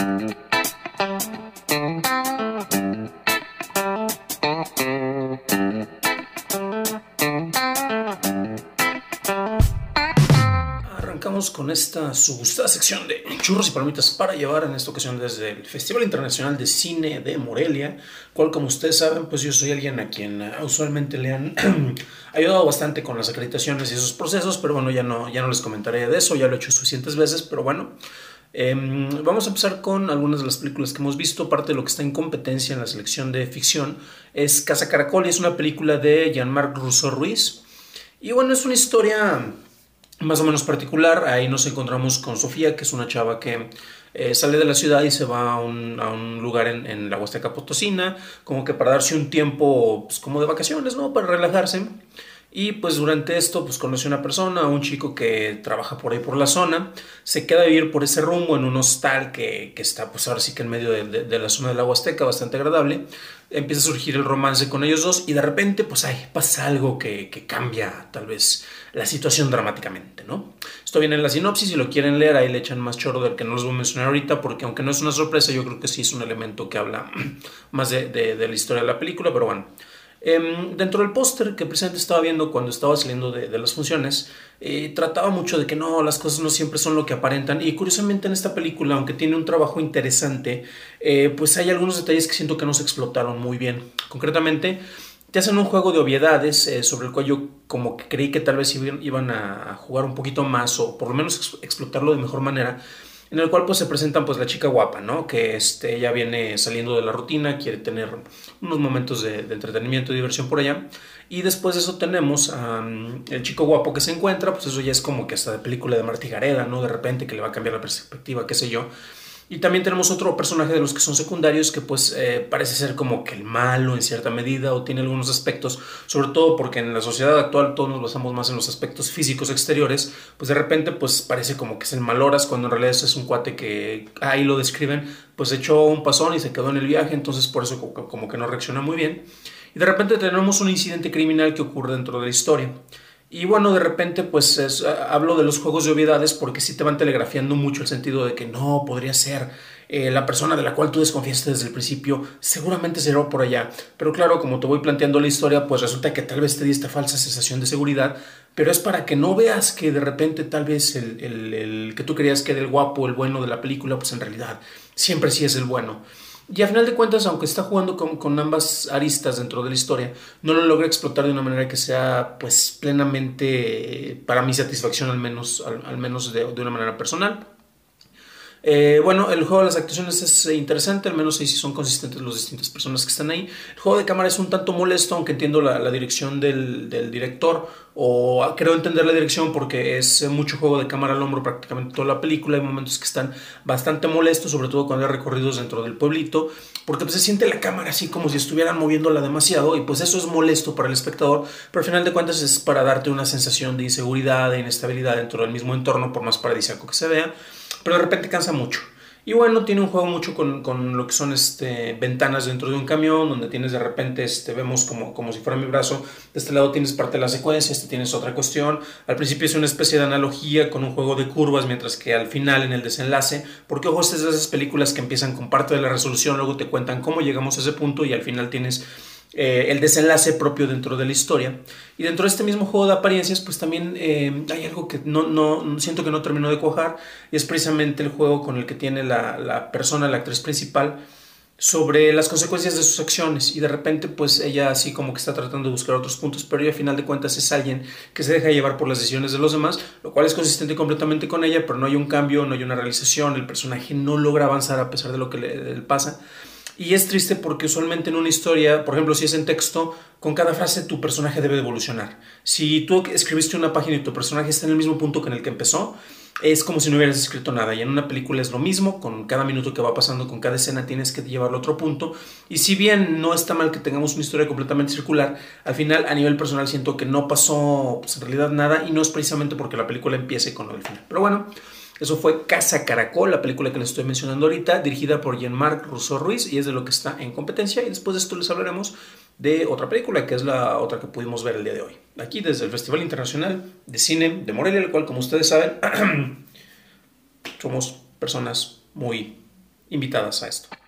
Arrancamos con esta su gustada sección de churros y palomitas para llevar, en esta ocasión desde el Festival Internacional de Cine de Morelia, cual, como ustedes saben, pues yo soy alguien a quien usualmente le han ayudado bastante con las acreditaciones y esos procesos, pero bueno, ya no les comentaré de eso, ya lo he hecho suficientes veces, pero bueno. Vamos a empezar con algunas de las películas que hemos visto. Parte de lo que está en competencia en la selección de ficción es Casa Caracol, y es una película de Jean-Marc Rousseau Ruiz. Y bueno, es una historia más o menos particular. Ahí nos encontramos con Sofía, que es una chava que sale de la ciudad y se va a un lugar en la Huasteca Potosina, como que para darse un tiempo, pues, como de vacaciones, ¿no? Para relajarse. Y pues durante esto pues conoce a una persona, a un chico que trabaja por ahí por la zona, se queda a vivir por ese rumbo en un hostal que está pues ahora sí que en medio de la zona de la Huasteca, bastante agradable. Empieza a surgir el romance con ellos dos y de repente pues ahí pasa algo que cambia tal vez la situación dramáticamente, ¿no? Esto viene en la sinopsis, si lo quieren leer ahí le echan más choro del que no les voy a mencionar ahorita, porque aunque no es una sorpresa, yo creo que sí es un elemento que habla más de la historia de la película, pero bueno. Dentro del póster que precisamente estaba viendo cuando estaba saliendo de las funciones, trataba mucho de que no, las cosas no siempre son lo que aparentan, y curiosamente en esta película, aunque tiene un trabajo interesante, pues hay algunos detalles que siento que no se explotaron muy bien. Concretamente, te hacen un juego de obviedades sobre el cual yo como que creí que tal vez iban a jugar un poquito más, o por lo menos explotarlo de mejor manera, en el cual pues se presentan pues la chica guapa, ¿no? Que ella viene saliendo de la rutina, quiere tener unos momentos de entretenimiento y diversión por allá, y después de eso tenemos el chico guapo que se encuentra, pues eso ya es como que hasta de película de Martí Gareda, ¿no? De repente que le va a cambiar la perspectiva, qué sé yo. Y también tenemos otro personaje de los que son secundarios que pues parece ser como que el malo en cierta medida, o tiene algunos aspectos, sobre todo porque en la sociedad actual todos nos basamos más en los aspectos físicos exteriores, pues de repente pues parece como que es el maloras, cuando en realidad es un cuate que ahí lo describen, pues echó un pasón y se quedó en el viaje, entonces por eso como que no reacciona muy bien. Y de repente tenemos un incidente criminal que ocurre dentro de la historia. Y bueno, de repente pues hablo de los juegos de obviedades porque sí te van telegrafiando mucho el sentido de que no, podría ser la persona de la cual tú desconfiaste desde el principio, seguramente será por allá. Pero claro, como te voy planteando la historia, pues resulta que tal vez te di esta falsa sensación de seguridad, pero es para que no veas que de repente tal vez el que tú creías que era el guapo, el bueno de la película, pues en realidad siempre sí es el bueno. Y a final de cuentas, aunque está jugando con ambas aristas dentro de la historia, no lo logra explotar de una manera que sea pues plenamente para mi satisfacción, al menos de una manera personal. Bueno, el juego de las actuaciones es interesante, al menos ahí sí son consistentes las distintas personas que están ahí. El juego de cámara es un tanto molesto, aunque entiendo la dirección del director, o creo entender la dirección porque es mucho juego de cámara al hombro prácticamente toda la película. Hay momentos que están bastante molestos, sobre todo cuando hay recorridos dentro del pueblito, porque pues se siente la cámara así como si estuvieran moviéndola demasiado, y pues eso es molesto para el espectador, pero al final de cuentas es para darte una sensación de inseguridad, de inestabilidad dentro del mismo entorno, por más paradisíaco que se vea, pero de repente cansa mucho. Y bueno, tiene un juego mucho con lo que son ventanas dentro de un camión, donde tienes de repente, vemos como si fuera mi brazo, de este lado tienes parte de la secuencia, tienes otra cuestión. Al principio es una especie de analogía con un juego de curvas, mientras que al final, en el desenlace, porque ojo, estas es de esas películas que empiezan con parte de la resolución, luego te cuentan cómo llegamos a ese punto y al final tienes el desenlace propio dentro de la historia. Y dentro de este mismo juego de apariencias pues también hay algo que no siento que no terminó de cuajar, y es precisamente el juego con el que tiene la persona, la actriz principal, sobre las consecuencias de sus acciones. Y de repente pues ella así como que está tratando de buscar otros puntos, pero ella a final de cuentas es alguien que se deja llevar por las decisiones de los demás, lo cual es consistente completamente con ella, pero no hay un cambio, no hay una realización, el personaje no logra avanzar a pesar de lo que le pasa. Y es triste porque usualmente en una historia, por ejemplo, si es en texto, con cada frase tu personaje debe evolucionar. Si tú escribiste una página y tu personaje está en el mismo punto que en el que empezó, es como si no hubieras escrito nada. Y en una película es lo mismo, con cada minuto que va pasando, con cada escena tienes que llevarlo a otro punto. Y si bien no está mal que tengamos una historia completamente circular, al final a nivel personal siento que no pasó pues, en realidad nada, y no es precisamente porque la película empiece con el final. Pero bueno, eso fue Casa Caracol, la película que les estoy mencionando ahorita, dirigida por Jean-Marc Rousseau Ruiz, y es de lo que está en competencia. Y después de esto les hablaremos de otra película, que es la otra que pudimos ver el día de hoy, aquí desde el Festival Internacional de Cine de Morelia, el cual, como ustedes saben, somos personas muy invitadas a esto.